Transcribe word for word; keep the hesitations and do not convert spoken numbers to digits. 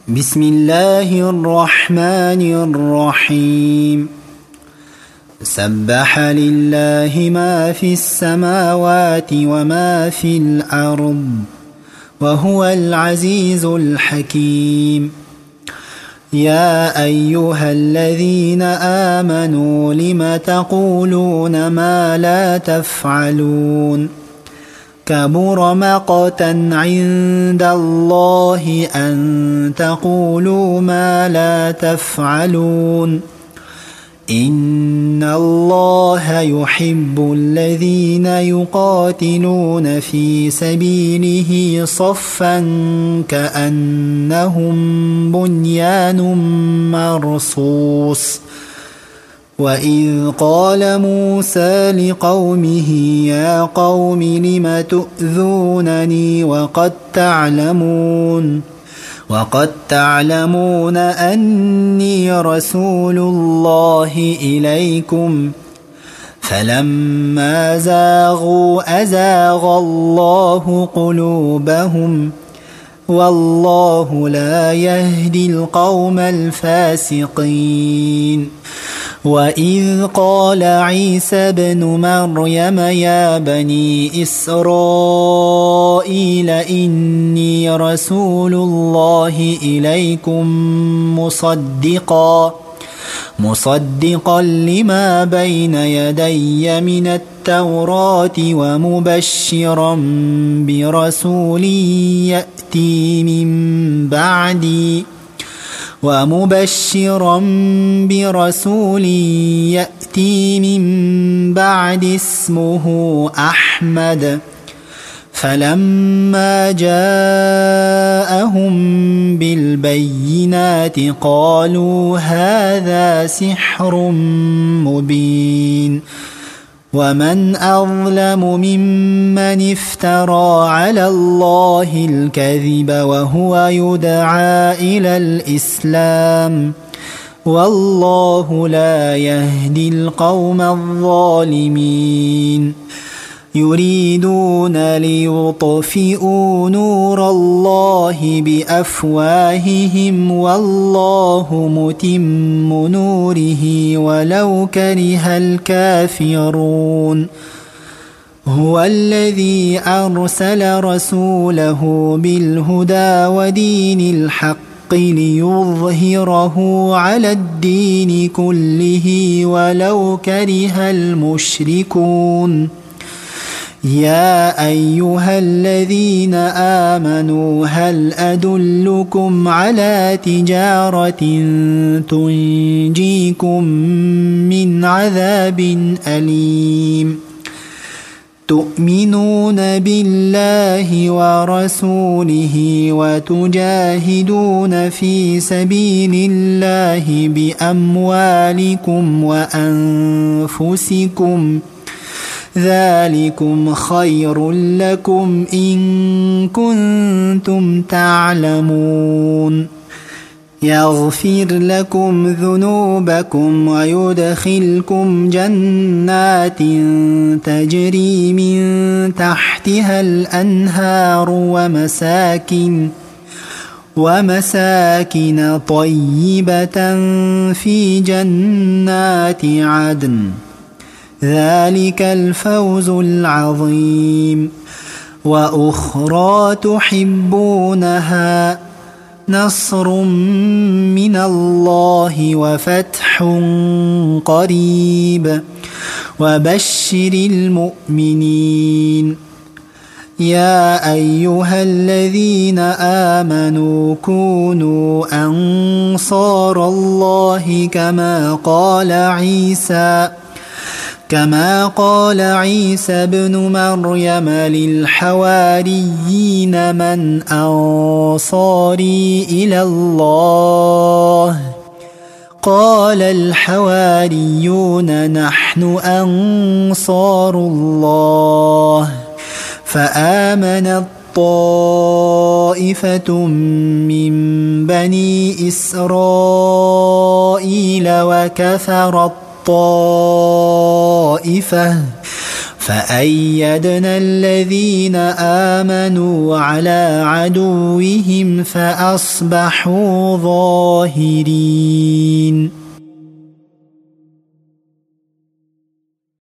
بسم الله الرحمن الرحيم. سبح لله ما في السماوات وما في الأرض وهو العزيز الحكيم. يا أيها الذين آمنوا لم تقولون ما لا تفعلون؟ كبر مقتا عند الله أن تقولوا ما لا تفعلون. إن الله يحب الذين يقاتلون في سبيله صفا كأنهم بنيان مرصوص. وإذ قال موسى لقومه يا قوم لم تؤذونني وقد تعلمون وقد تعلمون أني رسول الله إليكم فلما زاغوا أزاغ الله قلوبهم والله لا يهدي القوم الفاسقين. وإذ قال عيسى ابن مريم يا بني إسرائيل إني رسول الله إليكم مصدقا مصدقا لما بين يدي من التوراة ومبشرا برسول يأتي من بعدي ومبشرا برسول يأتي من بعد اسمه أحمد. فلما جاءهم بالبينات قالوا هذا سحر مبين. ومن أظلم ممن افترى على الله الكذب وهو يدعى إلى الإسلام والله لا يهدي القوم الظالمين. يريدون ليطفئوا نور الله بأفواههم والله متم نوره ولو كره الكافرون. هو الذي أرسل رسوله بالهدى ودين الحق ليظهره على الدين كله ولو كره المشركون. يا أيها الذين آمنوا هل أدلكم على تجارة تنجيكم من عذاب أليم؟ تؤمنون بالله ورسوله وتجاهدون في سبيل الله بأموالكم وأنفسكم ذلكم خير لكم إن كنتم تعلمون. يغفر لكم ذنوبكم ويدخلكم جنات تجري من تحتها الأنهار ومساكن ومساكن طيبة في جنات عدن ذلك الفوز العظيم. وأخرى تحبونها نصر من الله وفتح قريب وبشر المؤمنين. يا أيها الذين آمنوا كونوا أنصار الله كما قال عيسى كما قال عيسى ابن مريم للحواريين من أنصاري إلى الله؟ قال الحواريون نحن أنصار الله. فآمنت طائفة من بني إسرائيل وكفرت طائفة فأيدنا الذين آمنوا على عدوهم فأصبحوا ظاهرين